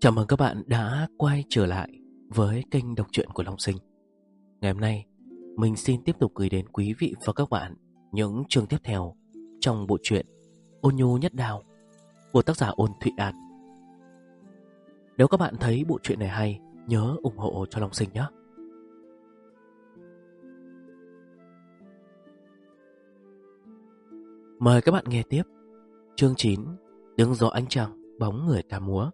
Chào mừng các bạn đã quay trở lại với kênh đọc truyện của Long Sinh. Ngày hôm nay, mình xin tiếp tục gửi đến quý vị và các bạn những chương tiếp theo trong bộ truyện Ôn Nhu Nhất Đao của tác giả Ôn Thụy An. Nếu các bạn thấy bộ truyện này hay, nhớ ủng hộ cho Long Sinh nhé. Mời các bạn nghe tiếp chương 9, Tiếng gió ánh trăng, bóng người ca múa.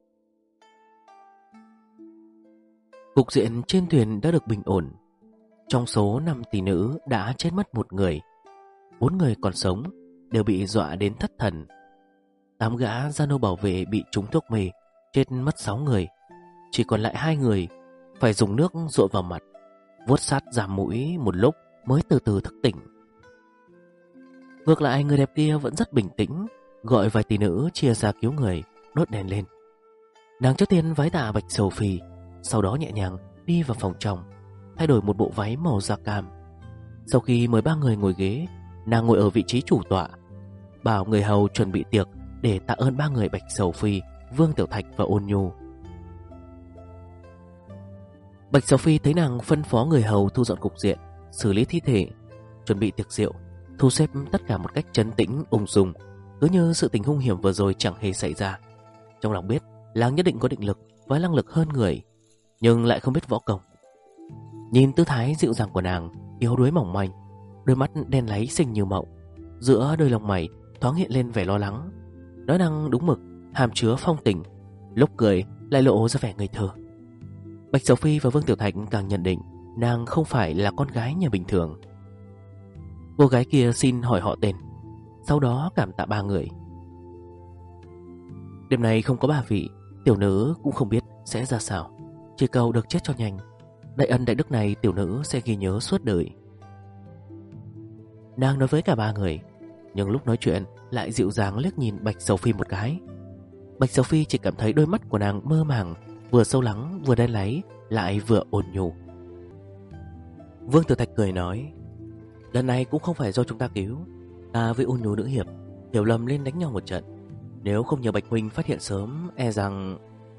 Cục diện trên thuyền đã được bình ổn. Trong số 5 tỷ nữ đã chết mất 1 người, 4 người còn sống đều bị dọa đến thất thần. 8 gã gia nô bảo vệ bị trúng thuốc mê, chết mất 6 người. Chỉ còn lại 2 người phải dùng nước dội vào mặt, vuốt sát giảm mũi một lúc mới từ từ thức tỉnh. Ngược lại, người đẹp kia vẫn rất bình tĩnh, gọi vài tỷ nữ chia ra cứu người, đốt đèn lên. Nàng trước tiên vái tạ Bạch Sầu Phi, sau đó nhẹ nhàng đi vào phòng trong, thay đổi một bộ váy màu da cam. Sau khi mời 3 người ngồi ghế, nàng ngồi ở vị trí chủ tọa, bảo người hầu chuẩn bị tiệc để tạ ơn 3 người Bạch Sầu Phi, Vương Tiểu Thạch và Ôn Nhu. Bạch Sầu Phi thấy nàng phân phó người hầu thu dọn cục diện, xử lý thi thể, chuẩn bị tiệc rượu, thu xếp tất cả một cách trấn tĩnh ung dung, cứ như sự tình hung hiểm vừa rồi chẳng hề xảy ra. Trong lòng biết nàng nhất định có định lực và năng lực hơn người, nhưng lại không biết võ công. Nhìn tư thái dịu dàng của nàng, yếu đuối mỏng manh, đôi mắt đen láy xinh như mộng, giữa đôi lông mày thoáng hiện lên vẻ lo lắng. Nói năng đúng mực, hàm chứa phong tình, lúc cười lại lộ ra vẻ ngây thơ. Bạch Sầu Phi và Vương Tiểu Thạch càng nhận định nàng không phải là con gái nhà bình thường. Cô gái kia xin hỏi họ tên, sau đó cảm tạ 3 người. Đêm nay không có 3 vị, tiểu nữ cũng không biết sẽ ra sao, chỉ cầu được chết cho nhanh. Đại ân đại đức này tiểu nữ sẽ ghi nhớ suốt đời. Nàng nói với cả 3 người, nhưng lúc nói chuyện lại dịu dàng liếc nhìn Bạch Sầu Phi một cái. Bạch Sầu Phi chỉ cảm thấy đôi mắt của nàng mơ màng, vừa sâu lắng vừa đen láy, lại vừa ôn nhu. Vương Tử Thạch cười nói, lần này cũng không phải do chúng ta cứu. Ta với Ôn Nhu nữ hiệp hiểu lầm lên đánh nhau một trận, nếu không nhờ Bạch huynh phát hiện sớm, e rằng...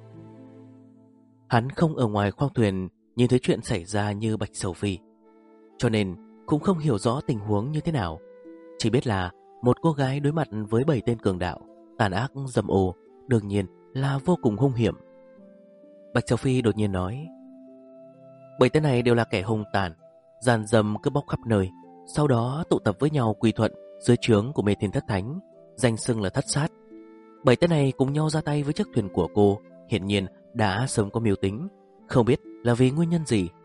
Hắn không ở ngoài khoang thuyền nhìn thấy chuyện xảy ra như Bạch Sầu Phi, cho nên cũng không hiểu rõ tình huống như thế nào. Chỉ biết là một cô gái đối mặt với 7 tên cường đạo, tàn ác dâm ô, đương nhiên là vô cùng hung hiểm. Bạch Sầu Phi đột nhiên nói, 7 tên này đều là kẻ hung tàn, gian dâm cướp bóc khắp nơi, sau đó tụ tập với nhau quy thuận dưới trướng của Mê Thiên Thất Thánh, danh xưng là Thất Sát. 7 tên này cùng nhau ra tay với chiếc thuyền của cô, hiển nhiên đã sớm có mưu tính, không biết là vì nguyên nhân gì.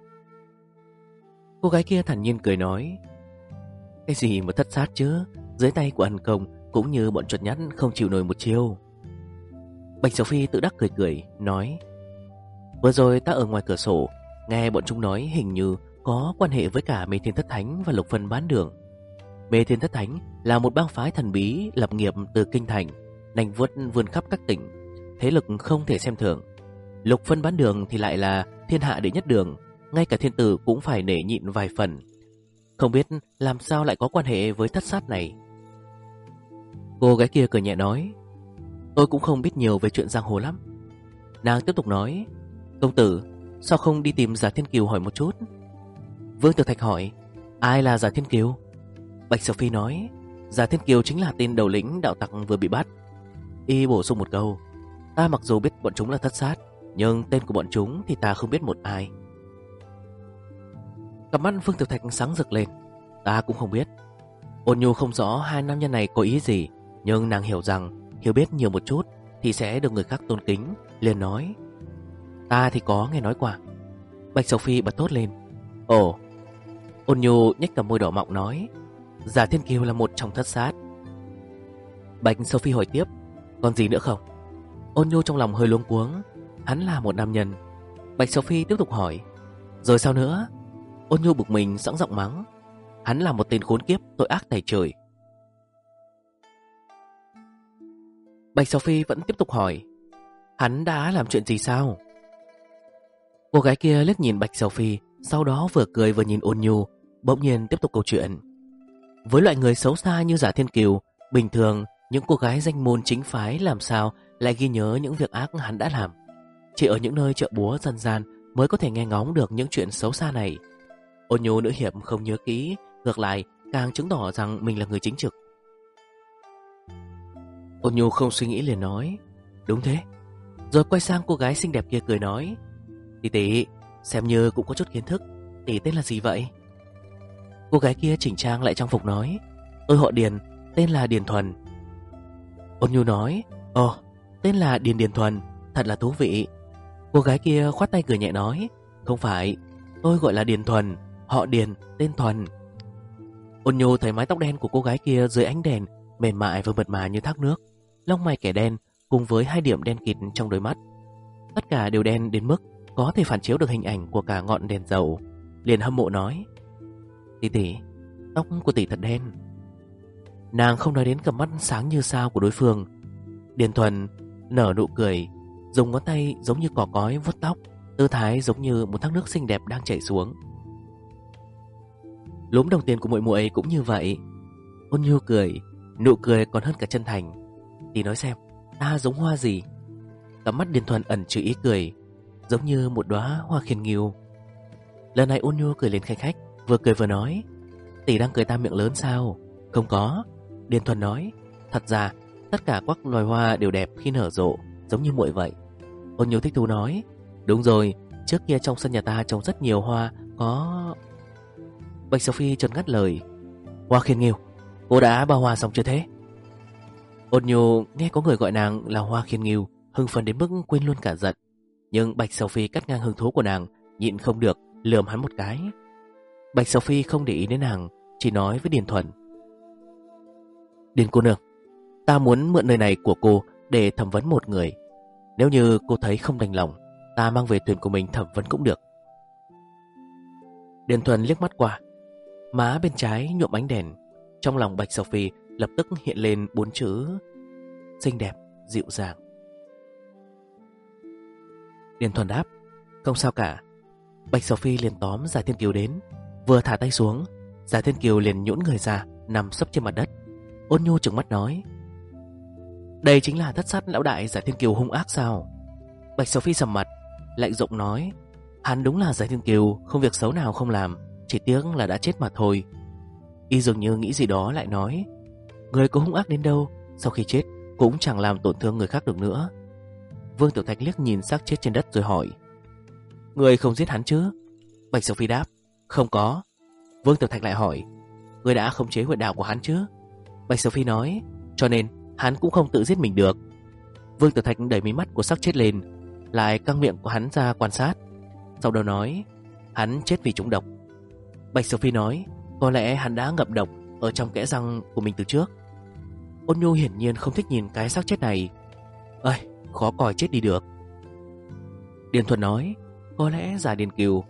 Cô gái kia thản nhiên cười nói, cái gì mà thất sát chứ, dưới tay của Ân Công cũng như bọn chuột nhắt không chịu nổi một chiêu. Bạch Sầu Phi tự đắc cười cười nói, vừa rồi ta ở ngoài cửa sổ nghe bọn chúng nói hình như có quan hệ với cả Mê Thiên Thất Thánh và Lục Phân Bán Đường. Mê Thiên Thất Thánh là một bang phái thần bí lập nghiệp từ kinh thành, nành vuốt vươn khắp các tỉnh, thế lực không thể xem thường. Lục Phân Bán Đường thì lại là thiên hạ đệ nhất đường, ngay cả thiên tử cũng phải nể nhịn vài phần. Không biết làm sao lại có quan hệ với thất sát này. Cô gái kia cười nhẹ nói, tôi cũng không biết nhiều về chuyện giang hồ lắm. Nàng tiếp tục nói, công tử, sao không đi tìm Giả Thiên Kiều hỏi một chút? Vương Tử Thạch hỏi, ai là Giả Thiên Kiều? Bạch Sầu Phi nói, Giả Thiên Kiều chính là tên đầu lĩnh đạo tặc vừa bị bắt. Y bổ sung một câu, ta mặc dù biết bọn chúng là thất sát, nhưng tên của bọn chúng thì ta không biết một ai. Cặp mắt Vương Tiểu Thạch sáng rực lên, ta cũng không biết. Ôn Nhu không rõ 2 nam nhân này có ý gì, nhưng nàng hiểu rằng hiểu biết nhiều một chút thì sẽ được người khác tôn kính, liền nói, ta thì có nghe nói qua. Bạch Sầu Phi bật thốt lên, ồ. Ôn Nhu nhếch cặp môi đỏ mọng nói, Giả Thiên Kiều là một trong thất sát. Bạch Sầu Phi hỏi tiếp, còn gì nữa không? Ôn Nhu trong lòng hơi luống cuống, hắn là một nam nhân. Bạch Sầu Phi tiếp tục hỏi, rồi sao nữa? Ôn Nhu bực mình sẵn giọng mắng, hắn là một tên khốn kiếp tội ác tày trời. Bạch Sầu Phi vẫn tiếp tục hỏi, hắn đã làm chuyện gì sao? Cô gái kia liếc nhìn Bạch Sầu Phi, sau đó vừa cười vừa nhìn Ôn Nhu, bỗng nhiên tiếp tục câu chuyện. Với loại người xấu xa như Giả Thiên Kiều, bình thường những cô gái danh môn chính phái làm sao lại ghi nhớ những việc ác hắn đã làm. Chỉ ở những nơi chợ búa dân gian mới có thể nghe ngóng được những chuyện xấu xa này. Ôn nhu nữ hiệp không nhớ kỹ, ngược lại càng chứng tỏ rằng mình là người chính trực. Ôn nhu không suy nghĩ liền nói, đúng thế. Rồi quay sang cô gái xinh đẹp kia cười nói, tỷ tỷ, xem như cũng có chút kiến thức, tỷ tên là gì vậy? Cô gái kia chỉnh trang lại trang phục nói, tôi họ Điền, tên là Điền Thuần. Ôn nhu nói, ồ, tên là Điền Thuần, thật là thú vị. Cô gái kia khoát tay cười nhẹ nói, không phải, tôi gọi là Điền Thuần, họ Điền, tên Thuần. Ôn nhu thấy mái tóc đen của cô gái kia dưới ánh đèn mềm mại và mượt mà như thác nước, lông mày kẻ đen cùng với 2 điểm đen kịt trong đôi mắt, tất cả đều đen đến mức có thể phản chiếu được hình ảnh của cả ngọn đèn dầu. Liền hâm mộ nói, tỷ tỷ, tóc của tỷ thật đen. Nàng không nói đến cặp mắt sáng như sao của đối phương. Điền Thuần nở nụ cười, dùng ngón tay giống như cỏ cói vuốt tóc, tư thái giống như một thác nước xinh đẹp đang chảy xuống. Lúm đồng tiền của muội muội cũng như vậy. Ôn nhu cười, nụ cười còn hơn cả chân thành. Tỷ nói xem, ta giống hoa gì? Cặp mắt Điền Thuần ẩn chứa ý cười, giống như một đóa hoa khiên nghiêu. Lần này ôn nhu cười lên khanh khách, vừa cười vừa nói, tỷ đang cười ta miệng lớn sao? Không có. Điền Thuần nói, thật ra tất cả các loài hoa đều đẹp khi nở rộ, giống như muội vậy. Ôn nhu thích thú nói, đúng rồi, trước kia trong sân nhà ta trồng rất nhiều hoa, có... Bạch Sophie chợt ngắt lời, hoa khiên nghiêu, cô đã bao hoa xong chưa thế? Ôn nhu nghe có người gọi nàng là hoa khiên nghiêu, hưng phấn đến mức quên luôn cả giận. Nhưng Bạch Sophie cắt ngang hứng thú của nàng, nhịn không được lườm hắn một cái. Bạch Sophie không để ý đến nàng, chỉ nói với Điền Thuần, Điền cô nương, ta muốn mượn nơi này của cô để thẩm vấn một người. Nếu như cô thấy không đành lòng, ta mang về thuyền của mình thẩm vấn cũng được. Điền Thuần liếc mắt qua, má bên trái nhuộm ánh đèn. Trong lòng Bạch Sophie lập tức hiện lên 4 chữ xinh đẹp, dịu dàng. Điền Thuần đáp, không sao cả. Bạch Sophie liền tóm Giải Thiên Kiều đến, vừa thả tay xuống, Giải Thiên Kiều liền nhũn người ra, nằm sấp trên mặt đất. Ôn nhu trừng mắt nói, đây chính là thất sát lão đại Giải Thiên Kiều hung ác sao? Bạch Sophie sầm mặt, lạnh giọng nói, hắn đúng là Giải Thiên Kiều, không việc xấu nào không làm, chỉ tiếc là đã chết mà thôi. Y dường như nghĩ gì đó lại nói, người có hung ác đến đâu, sau khi chết cũng chẳng làm tổn thương người khác được nữa. Vương Tiểu Thạch liếc nhìn xác chết trên đất rồi hỏi, người không giết hắn chứ? Bạch Sophie đáp, không có. Vương Tiểu Thạch lại hỏi, người đã khống chế huyệt đạo của hắn chứ? Bạch Sophie nói, cho nên hắn cũng không tự giết mình được. Vương Tiểu Thạch đẩy mí mắt của xác chết lên, lại căng miệng của hắn ra quan sát, sau đó nói, hắn chết vì trúng độc. Bạch Sophie nói, có lẽ hắn đã ngậm độc ở trong kẽ răng của mình từ trước. Ôn nhu hiển nhiên không thích nhìn cái xác chết này. Ơi, khó coi chết đi được. Điền Thuần nói, có lẽ giả Điền Kiều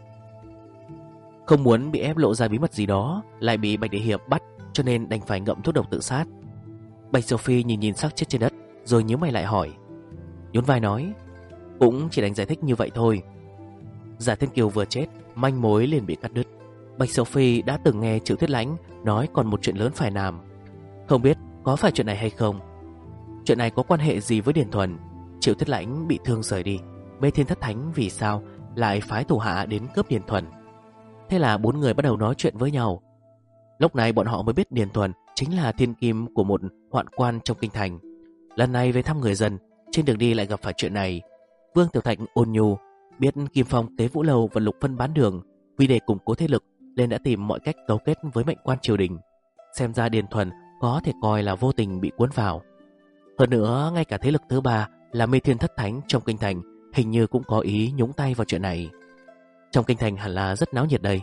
không muốn bị ép lộ ra bí mật gì đó, lại bị Bạch Đại Hiệp bắt, cho nên đành phải ngậm thuốc độc tự sát. Bạch Sophie nhìn nhìn xác chết trên đất, rồi nhíu mày lại hỏi, nhún vai nói, cũng chỉ đành giải thích như vậy thôi. Giả Thiên Kiều vừa chết, manh mối liền bị cắt đứt. Bạch Sophie đã từng nghe Triệu Thiết Lãnh nói còn một chuyện lớn phải làm, không biết có phải chuyện này hay không. Chuyện này có quan hệ gì với Điền Thuần? Triệu Thiết Lãnh bị thương rời đi, Mê Thiên Thất Thánh vì sao lại phái thủ hạ đến cướp Điền Thuần? Thế là 4 người bắt đầu nói chuyện với nhau. Lúc này bọn họ mới biết Điền Thuần chính là thiên kim của một hoạn quan trong kinh thành. Lần này về thăm người dân, trên đường đi lại gặp phải chuyện này. Vương Tiểu Thạch ôn nhu biết Kim Phong, Tế Vũ Lâu và Lục Vân bán đường, vì để củng cố thế lực nên đã tìm mọi cách cấu kết với mệnh quan triều đình. Xem ra Điền Thuần có thể coi là vô tình bị cuốn vào. Hơn nữa, ngay cả thế lực thứ ba là Mê Thiên Thất Thánh trong kinh thành hình như cũng có ý nhúng tay vào chuyện này. Trong kinh thành hẳn là rất náo nhiệt đây.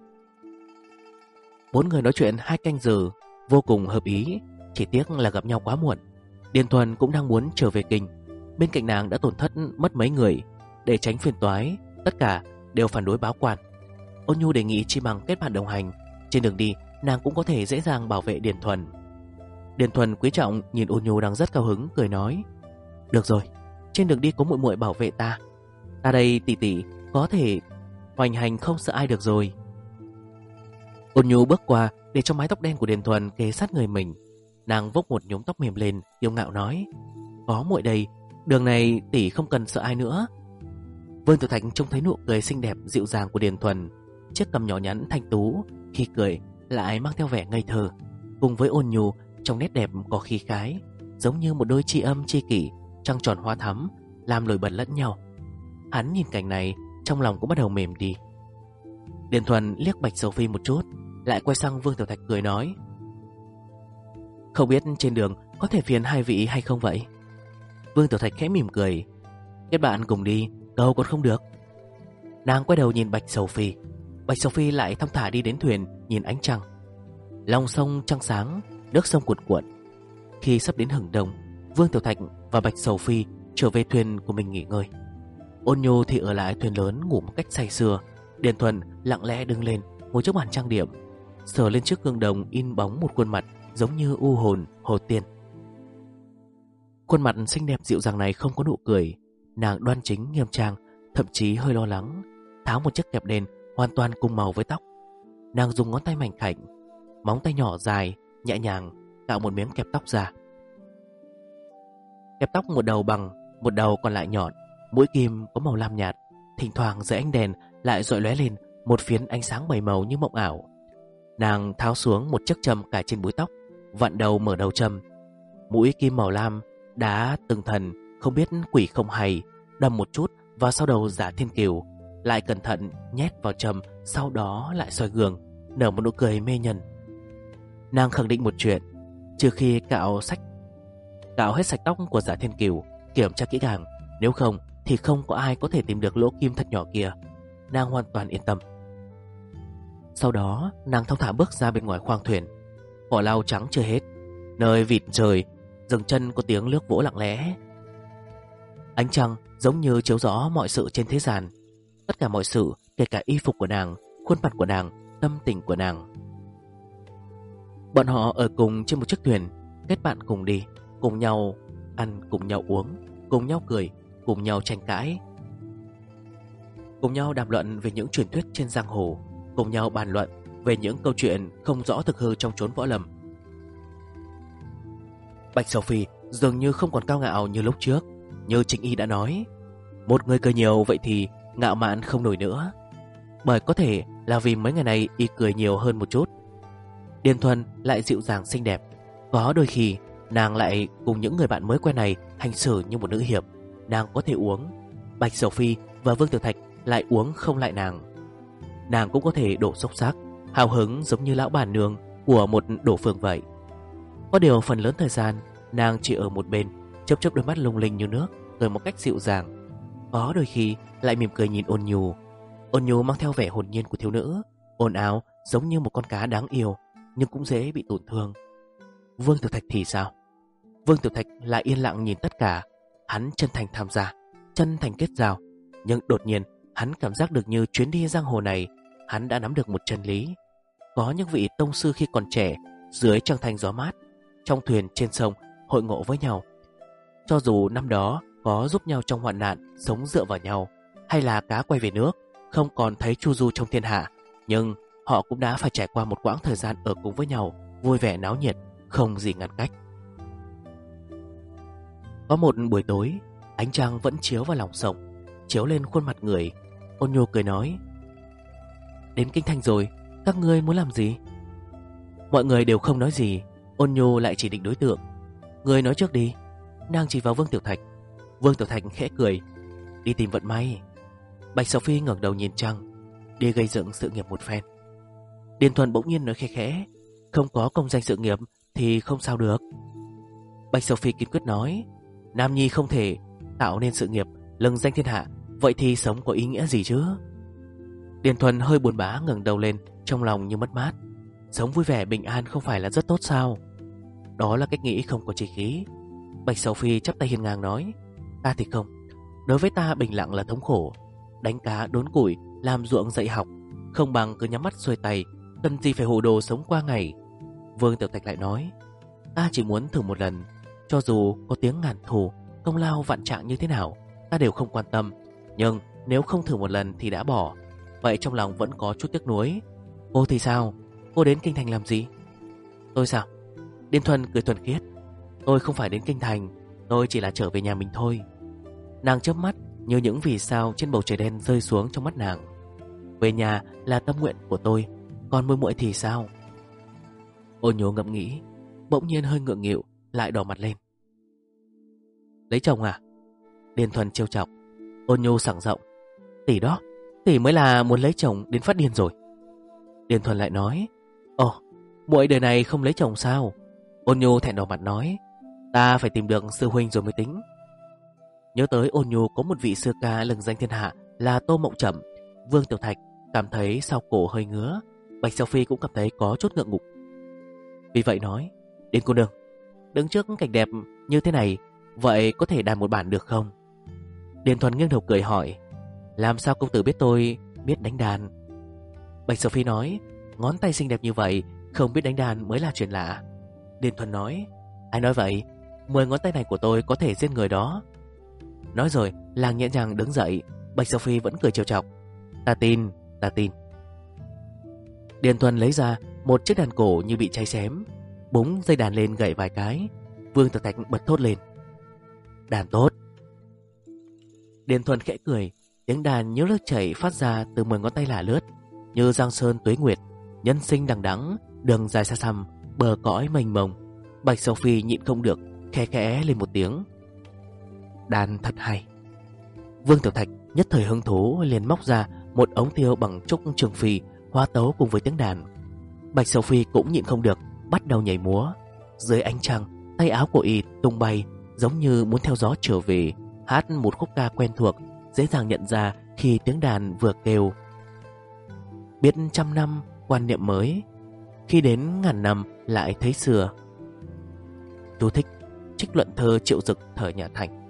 4 người nói chuyện 2 canh giờ, vô cùng hợp ý, chỉ tiếc là gặp nhau quá muộn. Điền Thuần cũng đang muốn trở về kinh, bên cạnh nàng đã tổn thất mất mấy người. Để tránh phiền toái, tất cả đều phản đối báo quan. Ôn nhu đề nghị chi bằng kết bạn đồng hành, trên đường đi nàng cũng có thể dễ dàng bảo vệ Điền Thuần. Điền Thuần quý trọng nhìn ôn nhu đang rất cao hứng, cười nói, được rồi, trên đường đi có muội muội bảo vệ ta, ta đây tỷ tỷ có thể hoành hành không sợ ai được rồi. Ôn nhu bước qua để cho mái tóc đen của Điền Thuần kề sát người mình. Nàng vốc một nhúm tóc mềm lên, kiêu ngạo nói, có muội đây, Đường này tỷ không cần sợ ai nữa. Vương Tiểu Thạch trông thấy nụ cười xinh đẹp dịu dàng của Điền Thuần, chiếc cằm nhỏ nhắn thanh tú, khi cười lại mang theo vẻ ngây thơ, cùng với ôn nhu trong nét đẹp có khí khái, giống như một đôi tri âm tri kỷ, trăng tròn hoa thắm, làm nổi bật lẫn nhau. Hắn nhìn cảnh này, trong lòng cũng bắt đầu mềm đi. Điền Thuần liếc Bạch Sầu Phi một chút, lại quay sang Vương Tiểu Thạch cười nói: không biết trên đường có thể phiền hai vị hay không vậy? Vương Tiểu Thạch khẽ mỉm cười: kết bạn cùng đi, cầu còn không được. Nàng quay đầu nhìn Bạch Sầu Phi. Bạch Sầu Phi lại thong thả đi đến thuyền, nhìn ánh trăng. Lòng sông trăng sáng, nước sông cuộn cuộn. Khi sắp đến hừng đông, Vương Tiểu Thạch và Bạch Sầu Phi trở về thuyền của mình nghỉ ngơi. Ôn Nhu thì ở lại thuyền lớn ngủ một cách say sưa. Điền Thuần lặng lẽ đứng lên, ngồi trước bàn trang điểm, sờ lên chiếc gương đồng in bóng một khuôn mặt giống như u hồn hồ tiên. Khuôn mặt xinh đẹp dịu dàng này không có nụ cười. Nàng đoan chính nghiêm trang, thậm chí hơi lo lắng, tháo một chiếc kẹp đen hoàn toàn cùng màu với tóc. Nàng dùng ngón tay mảnh khảnh, móng tay nhỏ dài, nhẹ nhàng tạo một miếng kẹp tóc ra. Kẹp tóc một đầu bằng, một đầu còn lại nhọn, mũi kim có màu lam nhạt, thỉnh thoảng dưới ánh đèn lại rọi lóe lên một phiến ánh sáng bảy màu như mộng ảo. Nàng tháo xuống một chiếc châm cài trên búi tóc, vặn đầu mở đầu châm. Mũi kim màu lam đã từng thần không biết quỷ không hay, đâm một chút vào sau đầu Giả Thiên Kiều, lại cẩn thận nhét vào châm, sau đó lại soi gương, nở một nụ cười mê nhân. Nàng khẳng định một chuyện: trừ khi cạo hết sạch tóc của Giả Thiên Kiều, kiểm tra kỹ càng, nếu không thì không có ai có thể tìm được lỗ kim thật nhỏ kia. Nàng hoàn toàn yên tâm. Sau đó nàng thong thả bước ra bên ngoài khoang thuyền. Vỏ lau trắng chưa hết, nơi vịt trời dừng chân có tiếng nước vỗ lặng lẽ. Ánh trăng giống như chiếu rõ mọi sự trên thế gian, tất cả mọi sự, kể cả y phục của nàng, khuôn mặt của nàng, tâm tình của nàng. Bọn họ ở cùng trên một chiếc thuyền, kết bạn cùng đi, cùng nhau ăn, cùng nhau uống, cùng nhau cười, cùng nhau tranh cãi, cùng nhau đàm luận về những truyền thuyết trên giang hồ, cùng nhau bàn luận về những câu chuyện không rõ thực hư trong chốn võ lâm. Bạch Sầu Phi dường như không còn cao ngạo như lúc trước. Như Trịnh Y đã nói, một người cười nhiều vậy thì ngạo mạn không nổi nữa. Bởi có thể là vì mấy ngày này y cười nhiều hơn một chút. Điền Thuần lại dịu dàng xinh đẹp, có đôi khi nàng lại cùng những người bạn mới quen này hành xử như một nữ hiệp. Nàng có thể uống, Bạch Sầu Phi và Vương Tiểu Thạch lại uống không lại nàng. Nàng cũng có thể đổ xúc sắc, hào hứng giống như lão bà nương của một đổ phường vậy. Có điều phần lớn thời gian nàng chỉ ở một bên, chớp chớp đôi mắt lung linh như nước, cười một cách dịu dàng. Có đôi khi lại mỉm cười nhìn Ôn Nhu. Ôn Nhu mang theo vẻ hồn nhiên của thiếu nữ, ồn ào giống như một con cá đáng yêu, nhưng cũng dễ bị tổn thương. Vương Tiểu Thạch thì sao? Vương Tiểu Thạch lại yên lặng nhìn tất cả. Hắn chân thành tham gia, chân thành kết giao, nhưng đột nhiên hắn cảm giác được như chuyến đi giang hồ này, hắn đã nắm được một chân lý. Có những vị tông sư khi còn trẻ, dưới trăng thanh gió mát, trong thuyền trên sông hội ngộ với nhau. Cho dù năm đó có giúp nhau trong hoạn nạn, sống dựa vào nhau, hay là cá quay về nước, không còn thấy chu du trong thiên hạ, nhưng họ cũng đã phải trải qua một quãng thời gian ở cùng với nhau, vui vẻ náo nhiệt, không gì ngăn cách. Có một buổi tối, ánh trăng vẫn chiếu vào lòng sông, chiếu lên khuôn mặt người. Ôn Nhu cười nói, đến Kinh Thành rồi, các ngươi muốn làm gì? Mọi người đều không nói gì. Ôn Nhu lại chỉ định đối tượng. Ngươi nói trước đi. Nàng chỉ vào Vương Tiểu Thạch. Vương Tiểu Thạch khẽ cười, đi tìm vận may. Bạch Sầu Phi ngẩng đầu nhìn trăng, đi gây dựng sự nghiệp một phen. Điền Thuần bỗng nhiên nói khẽ khẽ, không có công danh sự nghiệp thì không sao được. Bạch Sầu Phi kiên quyết nói, nam nhi không thể tạo nên sự nghiệp lừng danh thiên hạ, vậy thì sống có ý nghĩa gì chứ? Điền Thuần hơi buồn bã ngẩng đầu lên, trong lòng như mất mát. Sống vui vẻ bình an không phải là rất tốt sao? Đó là cách nghĩ không có chí khí. Bạch Sầu Phi chắp tay hiên ngang nói, ta thì không. Đối với ta bình lặng là thống khổ. Đánh cá đốn củi, làm ruộng dạy học, không bằng cứ nhắm mắt xuôi tay, cần gì phải hồ đồ sống qua ngày. Vương Tiểu Thạch lại nói, ta chỉ muốn thử một lần, cho dù có tiếng ngàn thù, công lao vạn trạng như thế nào, ta đều không quan tâm. Nhưng nếu không thử một lần thì đã bỏ, vậy trong lòng vẫn có chút tiếc nuối. Cô thì sao? Cô đến Kinh Thành làm gì? Tôi sao? Điền Thuần cười thuần khiết, tôi không phải đến Kinh Thành, tôi chỉ là trở về nhà mình thôi. Nàng chớp mắt như những vì sao trên bầu trời đen rơi xuống trong mắt nàng. Về nhà là tâm nguyện của tôi, còn muội muội thì sao? Ôn Nhu ngẫm nghĩ, bỗng nhiên hơi ngượng nghịu, lại đỏ mặt lên. Lấy chồng à? Điền Thuần trêu chọc. Ôn Nhu sảng giọng, tỷ đó, tỷ mới là muốn lấy chồng đến phát điên rồi. Điền Thuần lại nói, ồ, muội đời này không lấy chồng sao? Ôn Nhu thẹn đỏ mặt nói, ta phải tìm được sư huynh rồi mới tính. Nhớ tới Ôn Nhu có một vị sư ca lừng danh thiên hạ là Tô Mộng Trầm, Vương Tiểu Thạch cảm thấy sau cổ hơi ngứa, Bạch Sầu Phi cũng cảm thấy có chút ngượng ngục. Vì vậy nói, Điền cô nương, đứng trước cảnh đẹp như thế này, vậy có thể đàn một bản được không? Điền Thuần nghiêng đầu cười hỏi, làm sao công tử biết tôi biết đánh đàn? Bạch Sầu Phi nói, ngón tay xinh đẹp như vậy, không biết đánh đàn mới là chuyện lạ. Điền Thuần nói, ai nói vậy? 10 ngón tay này của tôi có thể giết người đó. Nói rồi, làng nhẹ nhàng đứng dậy. Bạch Sầu Phi vẫn cười trêu chọc, ta tin, ta tin. Điền Thuần lấy ra một chiếc đàn cổ như bị cháy xém, búng dây đàn lên gảy vài cái. Vương Tiểu Thạch bật thốt lên, đàn tốt. Điền Thuần khẽ cười, tiếng đàn như nước chảy phát ra từ 10 ngón tay lả lướt, như giang sơn tuế nguyệt, nhân sinh đằng đẵng, đường dài xa xăm, bờ cõi mênh mông. Bạch Sầu Phi nhịn không được, khẽ khẽ lên một tiếng, đàn thật hay. Vương Tiểu Thạch nhất thời hứng thú, liền móc ra một ống tiêu bằng trúc trường phi, hóa tấu cùng với tiếng đàn. Bạch Sầu Phi cũng nhịn không được, bắt đầu nhảy múa. Dưới ánh trăng, tay áo của y tung bay, giống như muốn theo gió trở về, hát một khúc ca quen thuộc, dễ dàng nhận ra khi tiếng đàn vừa kêu, biết trăm năm quan niệm mới, khi đến ngàn năm lại thấy xưa. Chú thích: trích luận thơ Triệu Dực thời nhà Thành.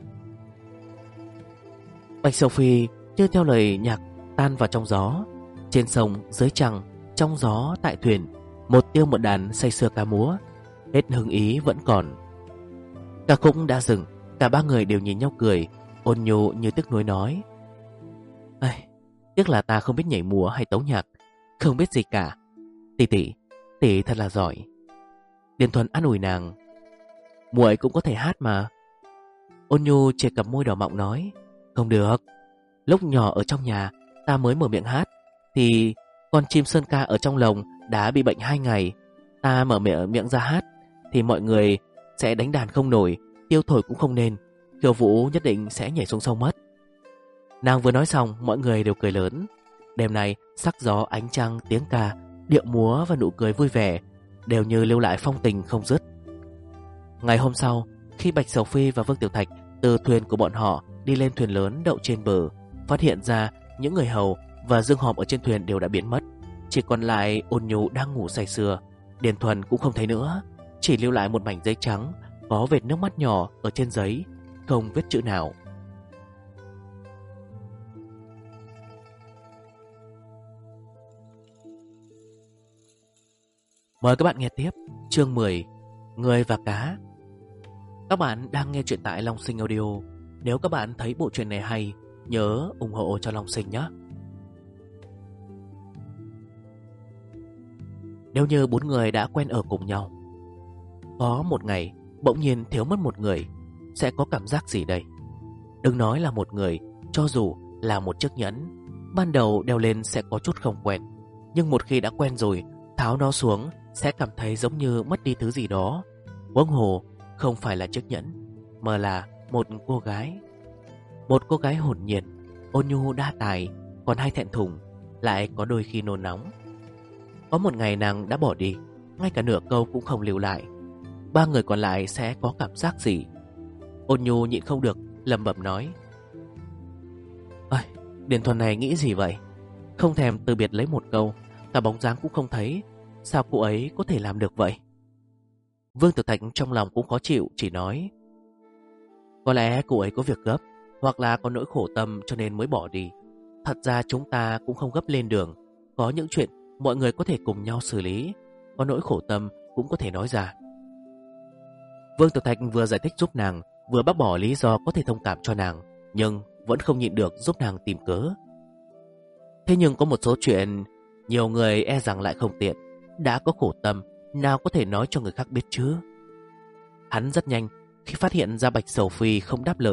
Bạch Sầu Phi chơi theo lời nhạc tan vào trong gió. Trên sông, dưới trăng, trong gió tại thuyền, một tiêu một đàn say sưa ca múa, hết hứng ý vẫn còn. Ca khúc đã dừng, cả ba người đều nhìn nhau cười. Ôn Nhu như tiếc nuối nói, ây, tiếc là ta không biết nhảy múa hay tấu nhạc, không biết gì cả. Tỷ tỷ, tỷ thật là giỏi. Điền Thuần an ủi nàng, muội cũng có thể hát mà. Ôn Nhu chề cặp môi đỏ mọng nói, không được. Lúc nhỏ ở trong nhà, ta mới mở miệng hát thì con chim sơn ca ở trong lồng đã bị bệnh 2 ngày. Ta mở miệng ra hát thì mọi người sẽ đánh đàn không nổi, tiêu thổi cũng không nên, khiêu vũ nhất định sẽ nhảy xuống sông mất. Nàng vừa nói xong, mọi người đều cười lớn. Đêm nay, sắc gió, ánh trăng, tiếng ca, điệu múa và nụ cười vui vẻ đều như lưu lại phong tình không dứt. Ngày hôm sau, khi Bạch Sầu Phi và Vương Tiểu Thạch từ thuyền của bọn họ đi lên thuyền lớn đậu trên bờ, phát hiện ra những người hầu và Dương Hòm ở trên thuyền đều đã biến mất, chỉ còn lại Ôn Nhu đang ngủ say sưa. Điền Thuần cũng không thấy nữa, chỉ lưu lại một mảnh giấy trắng có vệt nước mắt nhỏ ở trên giấy, không viết chữ nào. Mời các bạn nghe tiếp chương 10, Người và Cá. Các bạn đang nghe chuyện tại Long Sinh Audio. Nếu các bạn thấy bộ truyện này hay, nhớ ủng hộ cho Long Sinh nhé. Nếu như 4 người đã quen ở cùng nhau, có một ngày bỗng nhiên thiếu mất một người, sẽ có cảm giác gì đây? Đừng nói là một người, cho dù là một chiếc nhẫn, ban đầu đeo lên sẽ có chút không quen, nhưng một khi đã quen rồi, tháo nó xuống sẽ cảm thấy giống như mất đi thứ gì đó. Huống hồ không phải là chiếc nhẫn, mà là một cô gái. Một cô gái hồn nhiên, ôn nhu đa tài, còn hay thẹn thùng, lại có đôi khi nôn nóng. Có một ngày nàng đã bỏ đi, ngay cả nửa câu cũng không lưu lại. 3 người còn lại sẽ có cảm giác gì? Ôn nhu nhịn không được, lẩm bẩm nói, ơi, Điền Thuần này nghĩ gì vậy? Không thèm từ biệt lấy một câu, cả bóng dáng cũng không thấy, sao cô ấy có thể làm được vậy? Vương Tiểu Thạch trong lòng cũng khó chịu, chỉ nói, có lẽ cô ấy có việc gấp, hoặc là có nỗi khổ tâm cho nên mới bỏ đi. Thật ra chúng ta cũng không gấp lên đường, có những chuyện mọi người có thể cùng nhau xử lý, có nỗi khổ tâm cũng có thể nói ra. Vương Tiểu Thạch vừa giải thích giúp nàng, vừa bác bỏ lý do có thể thông cảm cho nàng, nhưng vẫn không nhịn được giúp nàng tìm cớ. Thế nhưng có một số chuyện nhiều người e rằng lại không tiện, đã có khổ tâm nào có thể nói cho người khác biết chứ? Hắn rất nhanh khi phát hiện ra Bạch Sầu Phi không đáp lời,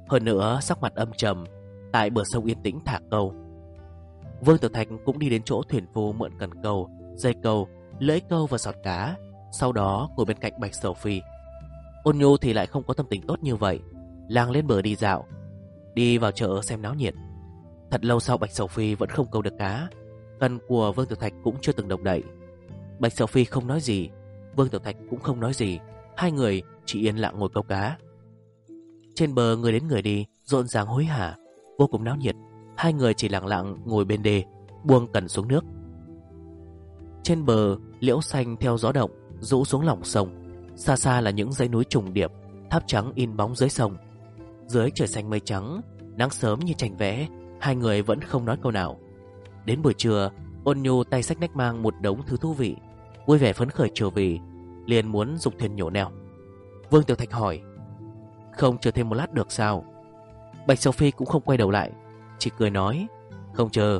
Hơn nữa sắc mặt âm trầm, tại bờ sông yên tĩnh thả câu. Vương Tiểu Thạch cũng đi đến chỗ thuyền phu mượn cần câu, dây câu, lưỡi câu và sọt cá, sau đó ngồi bên cạnh Bạch Sầu Phi. Ôn Nhu thì lại không có tâm tình tốt như vậy, làng lên bờ đi dạo, đi vào chợ xem náo nhiệt. Thật lâu sau Bạch Sầu Phi vẫn không câu được cá, cần của Vương Tiểu Thạch cũng chưa từng động đậy. Bạch Sầu Phi không nói gì, Vương Tiểu Thạch cũng không nói gì, hai người chỉ yên lặng ngồi câu cá. Trên bờ người đến người đi, rộn ràng hối hả, vô cùng náo nhiệt. Hai người chỉ lặng lặng ngồi bên đê, buông cần xuống nước. Trên bờ, liễu xanh theo gió động rũ xuống lòng sông. Xa xa là những dãy núi trùng điệp, tháp trắng in bóng dưới sông. Dưới trời xanh mây trắng, nắng sớm như tranh vẽ, hai người vẫn không nói câu nào. Đến buổi trưa, Ôn Nhu tay xách nách mang một đống thứ thú vị, vui vẻ phấn khởi trở về, liền muốn dục thuyền nhổ neo. Vương Tiểu Thạch hỏi: "Không chờ thêm một lát được sao?" Bạch Sầu Phi cũng không quay đầu lại, chỉ cười nói: "Không chờ."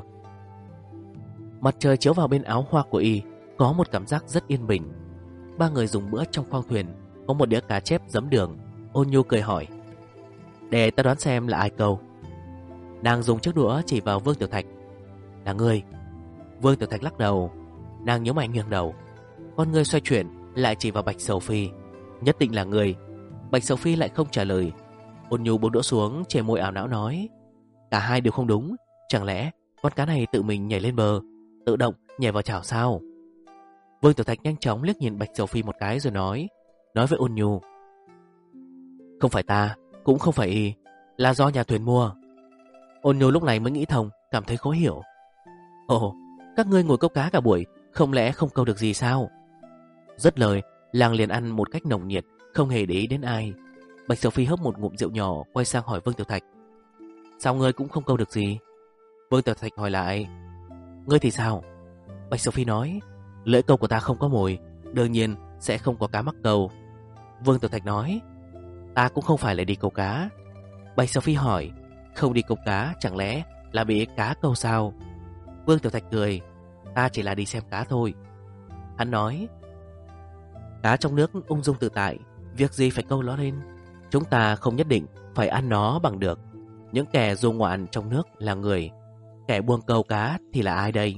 Mặt trời chiếu vào bên áo hoa của y, có một cảm giác rất yên bình. Ba người dùng bữa trong khoang thuyền, có một đĩa cá chép giấm đường. Ôn Nhu cười hỏi: "Để ta đoán xem là ai câu." Nàng dùng chiếc đũa chỉ vào Vương Tiểu Thạch: "Là ngươi." Vương Tiểu Thạch lắc đầu. Nàng nhíu mày nghiêng đầu, con ngươi xoay chuyển lại chỉ vào Bạch Sầu Phi: "Nhất định là ngươi." Bạch Sầu Phi lại không trả lời. Ôn Nhu buông đũa xuống, chề môi ảo não nói: "Cả hai đều không đúng, chẳng lẽ con cá này tự mình nhảy lên bờ, tự động nhảy vào chảo sao?" Vương Tiểu Thạch nhanh chóng liếc nhìn Bạch Sầu Phi một cái rồi nói với Ôn Nhu: "Không phải ta, cũng không phải y, là do nhà thuyền mua." Ôn Nhu lúc này mới nghĩ thông, cảm thấy khó hiểu: "Ồ, các ngươi ngồi câu cá cả buổi, không lẽ không câu được gì sao?" Dứt lời, làng liền ăn một cách nồng nhiệt, không hề để ý đến ai. Bạch Sầu Phi hớp một ngụm rượu nhỏ, quay sang hỏi Vương Tiểu Thạch: "Sao ngươi cũng không câu được gì?" Vương Tiểu Thạch hỏi lại: "Ngươi thì sao?" Bạch Sầu Phi nói: "Lưỡi câu của ta không có mồi, đương nhiên sẽ không có cá mắc câu." Vương Tiểu Thạch nói: "Ta cũng không phải là đi câu cá." Bạch Sầu Phi hỏi: "Không đi câu cá chẳng lẽ là bị cá câu sao?" Vương Tiểu Thạch cười: "Ta chỉ là đi xem cá thôi." Hắn nói: "Cá trong nước ung dung tự tại, việc gì phải câu nó lên. Chúng ta không nhất định phải ăn nó bằng được. Những kẻ du ngoạn trong nước là người, kẻ buông câu cá thì là ai đây?"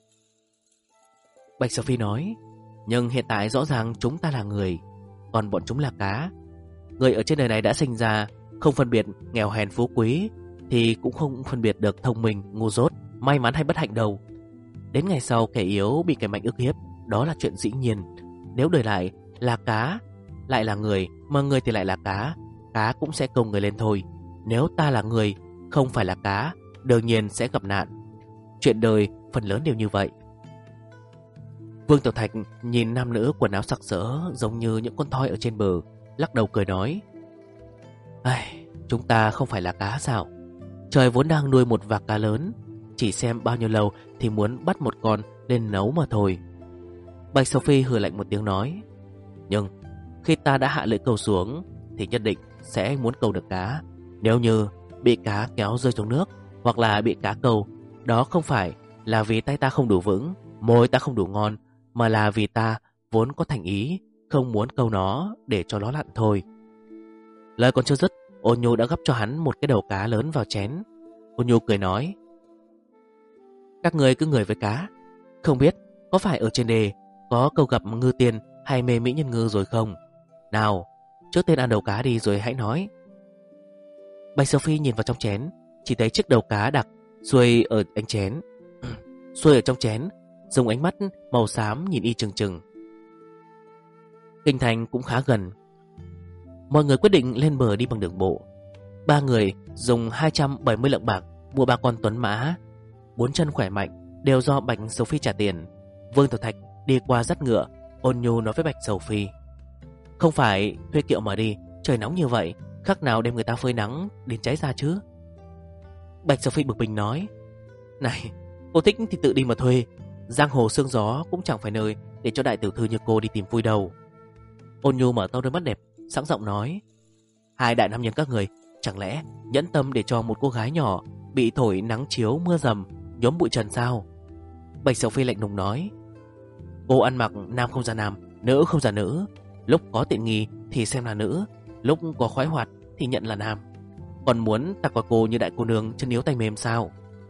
Bạch Sầu Phi nói: "Nhưng hiện tại rõ ràng chúng ta là người, còn bọn chúng là cá. Người ở trên đời này đã sinh ra, không phân biệt nghèo hèn phú quý, thì cũng không phân biệt được thông minh, ngu dốt, may mắn hay bất hạnh đâu. Đến ngày sau kẻ yếu bị kẻ mạnh ức hiếp, đó là chuyện dĩ nhiên. Nếu đời lại là cá, lại là người, mà người thì lại là cá cũng sẽ câu người lên thôi. Nếu ta là người, không phải là cá, đương nhiên sẽ gặp nạn. Chuyện đời phần lớn đều như vậy." Vương Tiểu Thạch nhìn nam nữ quần áo sặc sỡ giống như những con thoi ở trên bờ, lắc đầu cười nói: "Ai, chúng ta không phải là cá sao? Trời vốn đang nuôi một vạc cá lớn, chỉ xem bao nhiêu lâu thì muốn bắt một con lên nấu mà thôi." Bạch Sầu Phi hừ lạnh một tiếng nói: "Nhưng khi ta đã hạ lưỡi câu xuống thì nhất định sẽ muốn câu được cá. Nếu như bị cá kéo rơi xuống nước, hoặc là bị cá câu, đó không phải là vì tay ta không đủ vững, mồi ta không đủ ngon, mà là vì ta vốn có thành ý, không muốn câu nó để cho nó lặn thôi." Lời còn chưa dứt, Ôn Nhu đã gắp cho hắn một cái đầu cá lớn vào chén. Ôn Nhu cười nói: "Các ngươi cứ người với cá, không biết có phải ở trên đê có câu gặp ngư tiên hay mê mỹ nhân ngư rồi không? Nào, trước tiên ăn đầu cá đi rồi hãy nói." Bạch Sầu Phi nhìn vào trong chén, chỉ thấy chiếc đầu cá đặc xuôi ở ánh chén, xuôi ở trong chén, dùng ánh mắt màu xám nhìn y chừng chừng. Kinh thành cũng khá gần, mọi người quyết định lên bờ đi bằng đường bộ. Ba người dùng 270 lượng bạc mua 3 con tuấn mã, 4 chân khỏe mạnh, đều do Bạch Sầu Phi trả tiền. Vương Tiểu Thạch đi qua dắt ngựa. Ôn Nhu nói với Bạch Sầu Phi: "Không phải thuê kiệu mà đi, trời nóng như vậy, khác nào đem người ta phơi nắng đến cháy da chứ." Bạch Sầu Phi bực mình nói: "Này, cô thích thì tự đi mà thuê, giang hồ sương gió cũng chẳng phải nơi để cho đại tiểu thư như cô đi tìm vui đâu." Ôn Nhu mở to đôi mắt đẹp, sẵn giọng nói: "Hai đại nam nhân các người chẳng lẽ nhẫn tâm để cho một cô gái nhỏ bị thổi nắng chiếu mưa dầm, nhuốm bụi trần sao?" Bạch Sầu Phi lạnh lùng nói: "Cô ăn mặc nam không ra nam, nữ không ra nữ, lúc có tiện nghi thì xem là nữ, lúc có khoái hoạt thì nhận là nam." Còn muốn ta coi cô như đại cô nương chân yếu tay mềm sao?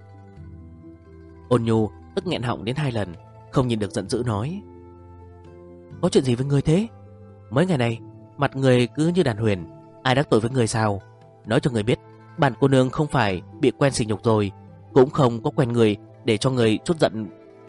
Ôn Nhu tức nghẹn họng đến 2 lần, không nhìn được giận dữ nói: Có chuyện gì với ngươi thế? Mấy ngày này mặt người cứ như đàn huyền, ai đắc tội với người sao? Nói cho người biết, bản cô nương không phải bị quen sỉ nhục rồi, cũng không có quen người để cho người chút giận.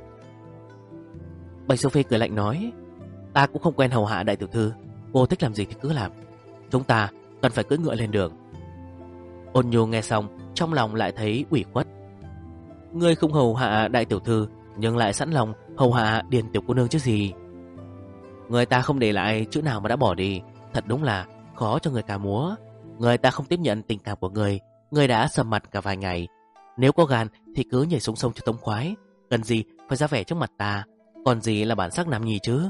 Bạch Sophie cười lạnh nói: Ta cũng không quen hầu hạ đại tiểu thư, cô thích làm gì thì cứ làm. Chúng ta cần phải cưỡi ngựa lên đường. Ôn Nhu nghe xong, trong lòng lại thấy ủy khuất. Ngươi không hầu hạ đại tiểu thư, nhưng lại sẵn lòng hầu hạ Điền tiểu cô nương chứ gì. Người ta không để lại chữ nào mà đã bỏ đi, thật đúng là khó cho người ca múa. Người ta không tiếp nhận tình cảm của người đã sầm mặt cả vài ngày. Nếu có gan thì cứ nhảy xuống sông cho tống khoái, cần gì phải ra vẻ trước mặt ta, còn gì là bản sắc nam nhi chứ.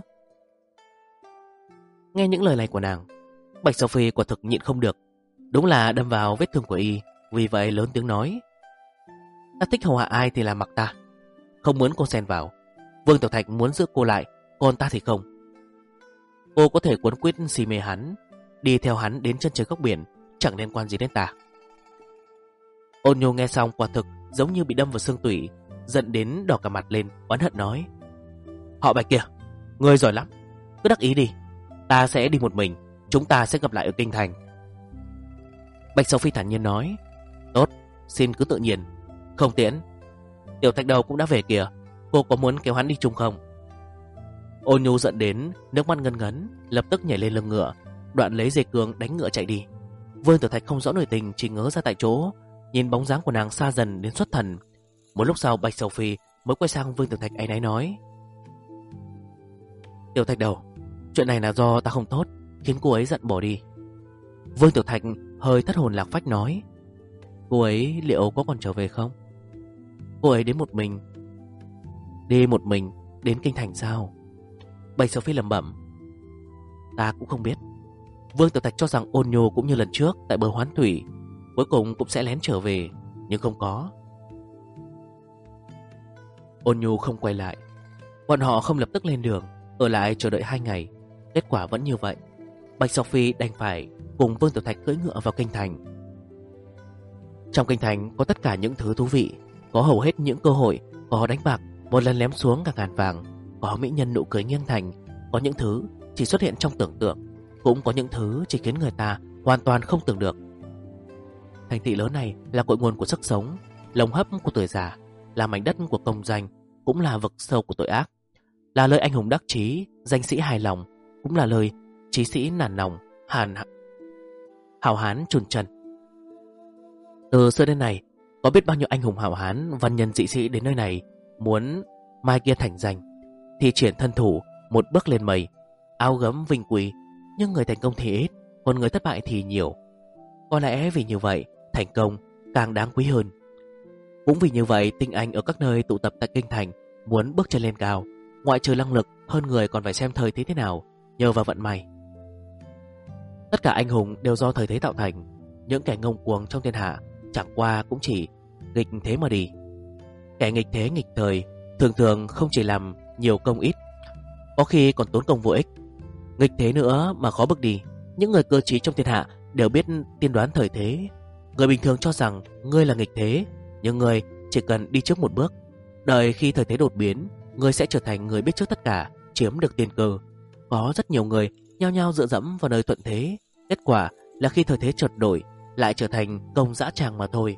Nghe những lời này của nàng, Bạch Sophie quả thực nhịn không được, đúng là đâm vào vết thương của y, vì vậy lớn tiếng nói: Ta thích hầu hạ ai thì làm mặc ta, không muốn cô xen vào. Vương Tiểu Thạch muốn giữ cô lại, còn ta thì không. Cô có thể cuốn quýt si mê hắn, đi theo hắn đến chân trời góc biển, chẳng liên quan gì đến ta. Ôn Nhu nghe xong quả thực giống như bị đâm vào xương tủy, giận đến đỏ cả mặt lên, oán hận nói: Họ Bạch kia, ngươi giỏi lắm, cứ đắc ý đi, ta sẽ đi một mình, chúng ta sẽ gặp lại ở kinh thành. Bạch Sophie thản nhiên nói: Tốt, xin cứ tự nhiên. Không tiễn, Tiểu Thạch Đầu cũng đã về kìa, cô có muốn kéo hắn đi chung không? Ôn Nhu giận đến nước mắt ngấn ngấn, lập tức nhảy lên lưng ngựa, đoạn lấy dây cương đánh ngựa chạy đi. Vương Tiểu Thạch không rõ nội tình, chỉ ngớ ra tại chỗ, nhìn bóng dáng của nàng xa dần đến xuất thần. Một lúc sau Bạch Sophie mới quay sang Vương Tiểu Thạch áy náy nói: Tiểu Thạch Đầu, chuyện này là do ta không tốt, khiến cô ấy giận bỏ đi. Vương Tiểu Thạch hơi thất hồn lạc phách nói: Cô ấy liệu có còn trở về không? Cô ấy đến một mình. Đi một mình đến kinh thành sao? Bạch Sophie lẩm bẩm: Ta cũng không biết. Vương Tiểu Thạch cho rằng Ôn Nhu cũng như lần trước tại bờ Hoán Thủy, cuối cùng cũng sẽ lén trở về, nhưng không có. Ôn Nhu không quay lại. Bọn họ không lập tức lên đường, ở lại chờ đợi 2 ngày. Kết quả vẫn như vậy. Bạch Sophie đành phải cùng Vương Tiểu Thạch cưỡi ngựa vào kinh thành. Trong kinh thành có tất cả những thứ thú vị, có hầu hết những cơ hội, có đánh bạc một lần ném xuống cả ngàn vàng, có mỹ nhân nụ cười nghiêng thành, có những thứ chỉ xuất hiện trong tưởng tượng, cũng có những thứ chỉ khiến người ta hoàn toàn không tưởng được. Thành thị lớn này là cội nguồn của sức sống, lồng hấp của tuổi già, là mảnh đất của công danh, cũng là vực sâu của tội ác, là lời anh hùng đắc chí, danh sĩ hài lòng, cũng là lời chí sĩ nản lòng, hào hán chôn chân. Từ xưa đến nay, có biết bao nhiêu anh hùng hào hán, văn nhân dị sĩ đến nơi này, muốn mai kia thành danh thì triển thân thủ một bước lên mây, áo gấm vinh quang, nhưng người thành công thì ít, còn người thất bại thì nhiều. Có lẽ vì như vậy, thành công càng đáng quý hơn. Cũng vì như vậy, tinh anh ở các nơi tụ tập tại kinh thành muốn bước chân lên cao, ngoại trừ năng lực, hơn người còn phải xem thời thế nào, nhờ vào vận may. Tất cả anh hùng đều do thời thế tạo thành, những kẻ ngông cuồng trong thiên hạ chẳng qua cũng chỉ nghịch thế mà đi. Kẻ nghịch thế nghịch thời thường thường không chỉ làm nhiều công ít, có khi còn tốn công vô ích. Nghịch thế nữa mà khó bước đi. Những người cơ trí trong thiên hạ đều biết tiên đoán thời thế. Người bình thường cho rằng ngươi là nghịch thế, nhưng ngươi chỉ cần đi trước một bước, đợi khi thời thế đột biến, ngươi sẽ trở thành người biết trước tất cả, chiếm được tiên cơ. Có rất nhiều người nhao nhao dựa dẫm vào nơi thuận thế, kết quả là khi thời thế chợt đổi, lại trở thành công dã tràng mà thôi.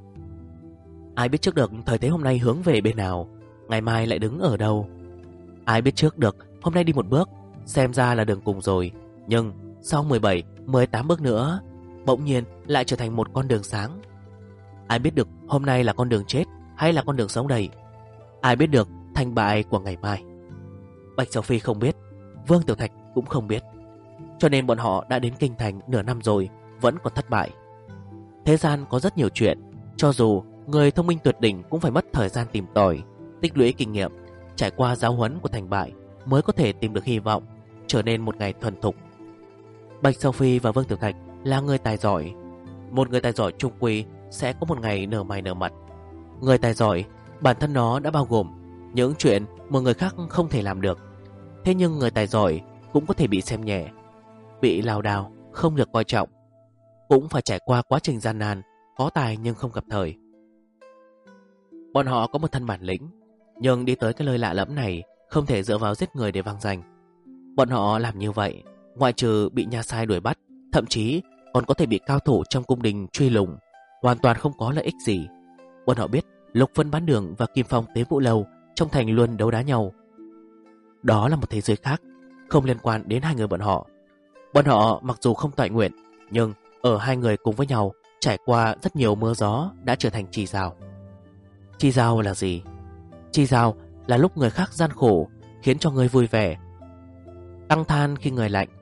Ai biết trước được thời thế hôm nay hướng về bên nào, ngày mai lại đứng ở đâu? Ai biết trước được hôm nay đi một bước, xem ra là đường cùng rồi, nhưng sau 17, 18 bước nữa, bỗng nhiên lại trở thành một con đường sáng. Ai biết được hôm nay là con đường chết hay là con đường sống đây? Ai biết được thành bại của ngày mai? Bạch Sophie không biết, Vương Tiểu Thạch cũng không biết. Cho nên bọn họ đã đến kinh thành nửa năm rồi, vẫn còn thất bại. Thế gian có rất nhiều chuyện, cho dù người thông minh tuyệt đỉnh cũng phải mất thời gian tìm tòi, tích lũy kinh nghiệm, trải qua giáo huấn của thành bại mới có thể tìm được hy vọng, trở nên một ngày thuần thục. Bạch Sophie và Vương Tiểu Thạch là người tài giỏi. Một người tài giỏi trung quy sẽ có một ngày nở mày nở mặt. Người tài giỏi bản thân nó đã bao gồm những chuyện một người khác không thể làm được. Thế nhưng người tài giỏi cũng có thể bị xem nhẹ, bị lảo đảo, không được coi trọng. cũng phải trải qua quá trình gian nan, có tài nhưng không gặp thời. Bọn họ có một thân bản lĩnh, nhưng đi tới cái nơi lạ lẫm này không thể dựa vào giết người để vang danh. Bọn họ làm như vậy, ngoại trừ bị nha sai đuổi bắt, thậm chí còn có thể bị cao thủ trong cung đình truy lùng, hoàn toàn không có lợi ích gì. Bọn họ biết Lục Vân Bán Đường và Kim Phong Tế Vũ Lâu trong thành luôn đấu đá nhau. Đó là một thế giới khác, không liên quan đến hai người bọn họ. Bọn họ mặc dù không toại nguyện, nhưng ở hai người cùng với nhau trải qua rất nhiều mưa gió đã trở thành chi giao. Chi giao là gì? Chi giao là lúc người khác gian khổ khiến cho người vui vẻ, tăng than khi người lạnh,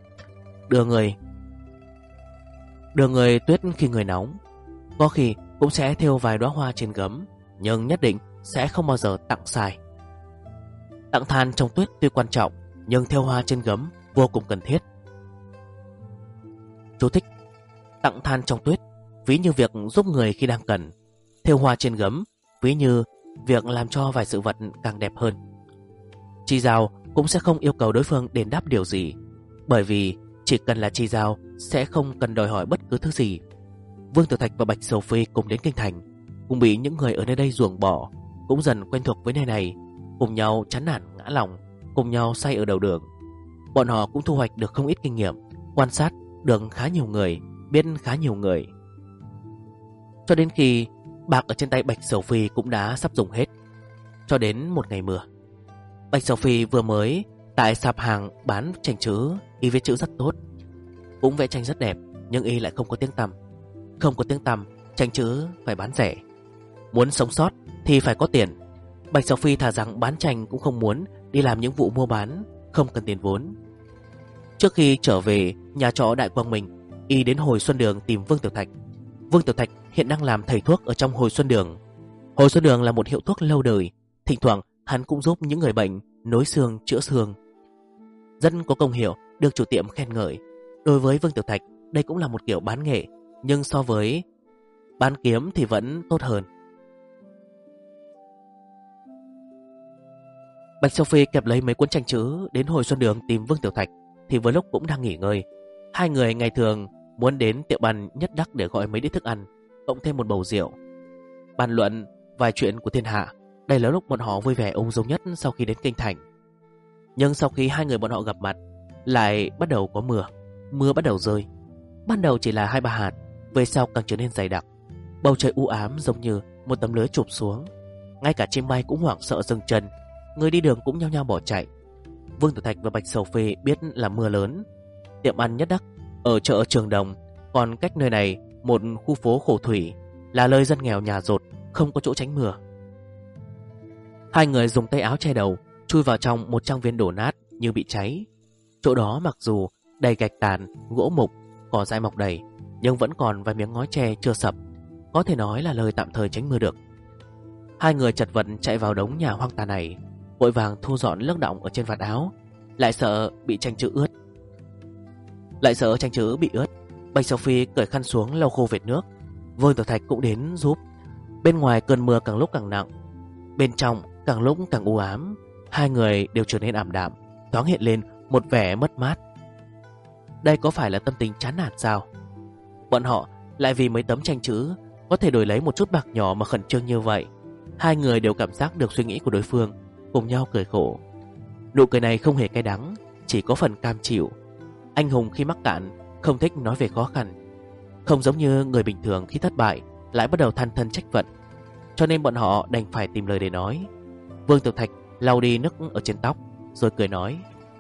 đưa người tuyết khi người nóng. Có khi cũng sẽ thêu vài đóa hoa trên gấm, nhưng nhất định sẽ không bao giờ tặng sai. Tặng than trong tuyết tuy quan trọng, nhưng thêu hoa trên gấm vô cùng cần thiết. Chú thích: tặng than trong tuyết ví như việc giúp người khi đang cần, thêu hoa trên gấm ví như việc làm cho vài sự vật càng đẹp hơn. Chi giao cũng sẽ không yêu cầu đối phương đền đáp điều gì, bởi vì chỉ cần là chi giao sẽ không cần đòi hỏi bất cứ thứ gì. Vương Tiểu Thạch và Bạch Sầu Phi cùng đến kinh thành, cùng bị những người ở nơi đây ruồng bỏ, cũng dần quen thuộc với nơi này, cùng nhau chán nản ngã lòng, cùng nhau say ở đầu đường. Bọn họ cũng thu hoạch được không ít kinh nghiệm, quan sát được khá nhiều người, biết khá nhiều người. Cho đến khi bạc ở trên tay Bạch Sầu Phi cũng đã sắp dùng hết. Cho đến một ngày mưa, Bạch Sầu Phi vừa mới tại sạp hàng bán tranh chữ, y viết chữ rất tốt, cũng vẽ tranh rất đẹp, nhưng y lại không có tiếng tăm. Không có tiếng tăm, tranh chữ phải bán rẻ. Muốn sống sót thì phải có tiền. Bạch Sầu Phi thà rằng bán tranh cũng không muốn đi làm những vụ mua bán không cần tiền vốn. Trước khi trở về nhà trọ Đại Quang Minh, y đến Hồi Xuân Đường tìm Vương Tiểu Thạch. Vương Tiểu Thạch hiện đang làm thầy thuốc ở trong Hồi Xuân Đường. Hồi Xuân Đường là một hiệu thuốc lâu đời, thỉnh thoảng hắn cũng giúp những người bệnh nối xương chữa xương, rất có công hiệu, được chủ tiệm khen ngợi. Đối với Vương Tiểu Thạch, đây cũng là một kiểu bán nghệ, nhưng so với bán kiếm thì vẫn tốt hơn. Bạch Sophie kẹp lấy mấy cuốn tranh chữ đến Hồi Xuân Đường tìm Vương Tiểu Thạch thì vừa lúc cũng đang nghỉ ngơi. Hai người ngày thường muốn đến tiệm ăn Nhất Đắc để gọi mấy đĩa thức ăn, cộng thêm một bầu rượu, bàn luận vài chuyện của thiên hạ. Đây là lúc bọn họ vui vẻ ung dung nhất sau khi đến kinh thành. Nhưng sau khi hai người bọn họ gặp mặt, lại bắt đầu có mưa. Mưa bắt đầu rơi. Ban đầu chỉ là 2-3 hạt, về sau càng trở nên dày đặc. Bầu trời u ám giống như một tấm lưới chụp xuống. Ngay cả chim bay cũng hoảng sợ dừng chân, người đi đường cũng nhao nhao bỏ chạy. Vương Tiểu Thạch và Bạch Sầu Phi biết là mưa lớn. Tiệm ăn Nhất Đắc ở chợ Trường Đồng, còn cách nơi này một khu phố khổ thủy, là nơi dân nghèo nhà dột, không có chỗ tránh mưa. Hai người dùng tay áo che đầu, chui vào trong một trang viên đổ nát như bị cháy. Chỗ đó mặc dù đầy gạch tàn, gỗ mục, cỏ dại mọc đầy, nhưng vẫn còn vài miếng ngói tre chưa sập, có thể nói là nơi tạm thời tránh mưa được. Hai người chật vật chạy vào đống nhà hoang tàn này, vội vàng thu dọn lớp đọng ở trên vạt áo, lại sợ tranh chữ bị ướt. Bạch Sophie cởi khăn xuống lau khô vệt nước. Vương Tiểu Thạch cũng đến giúp. Bên ngoài cơn mưa càng lúc càng nặng, bên trong càng lúc càng u ám. Hai người đều trở nên ảm đạm, thoáng hiện lên một vẻ mất mát. Đây có phải là tâm tình chán nản sao? Bọn họ lại vì mấy tấm tranh chữ có thể đổi lấy một chút bạc nhỏ mà khẩn trương như vậy. Hai người đều cảm giác được suy nghĩ của đối phương, cùng nhau cười khổ. Nụ cười này không hề cay đắng, chỉ có phần cam chịu. Anh hùng khi mắc cạn không thích nói về khó khăn, không giống như người bình thường khi thất bại lại bắt đầu than thân trách phận, cho nên bọn họ đành phải tìm lời để nói. Vương Tiểu Thạch lau đi nước ở trên tóc, rồi cười nói: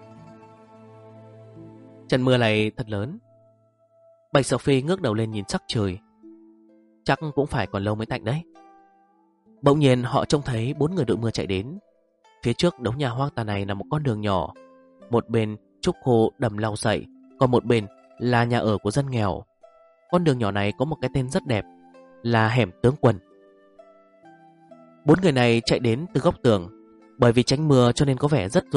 trận mưa này thật lớn. Bạch Sophie ngước đầu lên nhìn sắc trời, chắc cũng phải còn lâu mới tạnh đấy. Bỗng nhiên họ trông thấy 4 người đội mưa chạy đến. Phía trước đống nhà hoang tàn này là một con đường nhỏ, một bên trúc khô đầm lau sậy, còn một bên là nhà ở của dân nghèo. Con đường nhỏ này có một cái tên rất đẹp là hẻm tướng quân. 4 người này chạy đến từ góc tường, bởi vì tránh mưa cho nên có vẻ rất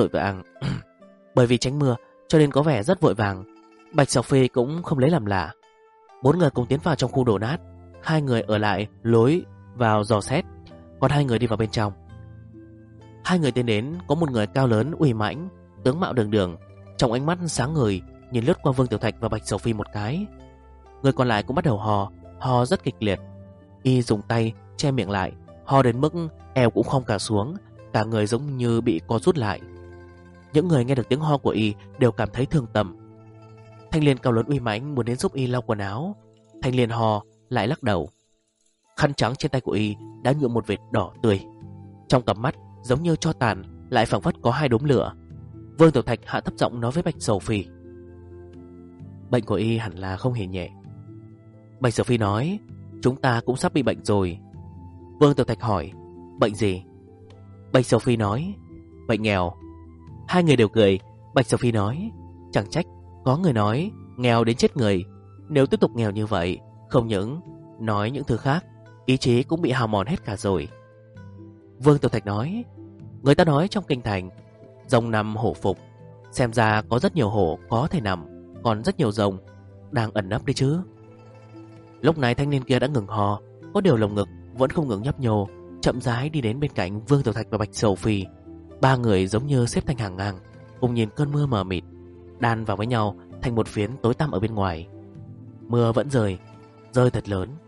vội vàng. Bạch Sophie cũng không lấy làm lạ. 4 người cùng tiến vào trong khu đổ nát. 2 người ở lại lối vào dò xét, còn 2 người đi vào bên trong. 2 người tiến đến, có một người cao lớn uy mãnh, tướng mạo đường đường, trong ánh mắt sáng ngời, nhìn lướt qua Vương Tiểu Thạch và Bạch Sophie một cái. Người còn lại cũng bắt đầu ho rất kịch liệt. Y dùng tay che miệng lại, ho đến mức eo cũng không cả xuống, cả người giống như bị co rút lại. Những người nghe được tiếng ho của Y đều cảm thấy thương tâm. Thanh Liên cao lớn uy mãnh muốn đến giúp Y lau quần áo. Thanh Liên ho lại lắc đầu. Khăn trắng trên tay của Y đã nhuộm một vệt đỏ tươi. Trong cặp mắt giống như tro tàn lại phảng phất có hai đốm lửa. Vương Tiểu Thạch hạ thấp giọng nói với Bạch Sầu Phi. Bệnh của Y hẳn là không hề nhẹ. Bạch Sầu Phi nói, chúng ta cũng sắp bị bệnh rồi. Vương Tiểu Thạch hỏi, bệnh gì? Bạch Sầu Phi nói, bệnh nghèo. Hai người đều cười. Bạch Sầu Phi nói, chẳng trách có người nói nghèo đến chết người. Nếu tiếp tục nghèo như vậy, không những nói những thứ khác, ý chí cũng bị hao mòn hết cả rồi. Vương Tiểu Thạch nói, người ta nói trong kinh thành rồng nằm hổ phục, xem ra có rất nhiều hổ có thể nằm, còn rất nhiều rồng đang ẩn nấp đấy chứ. Lúc này thanh niên kia đã ngừng ho, có điều lồng ngực vẫn không ngừng nhấp nhô, chậm rãi đi đến bên cạnh Vương Tiểu Thạch và Bạch Sầu Phi. Ba người giống như xếp thành hàng ngang, cùng nhìn cơn mưa mờ mịt đan vào với nhau thành một phiến tối tăm ở bên ngoài. Mưa vẫn rơi thật lớn.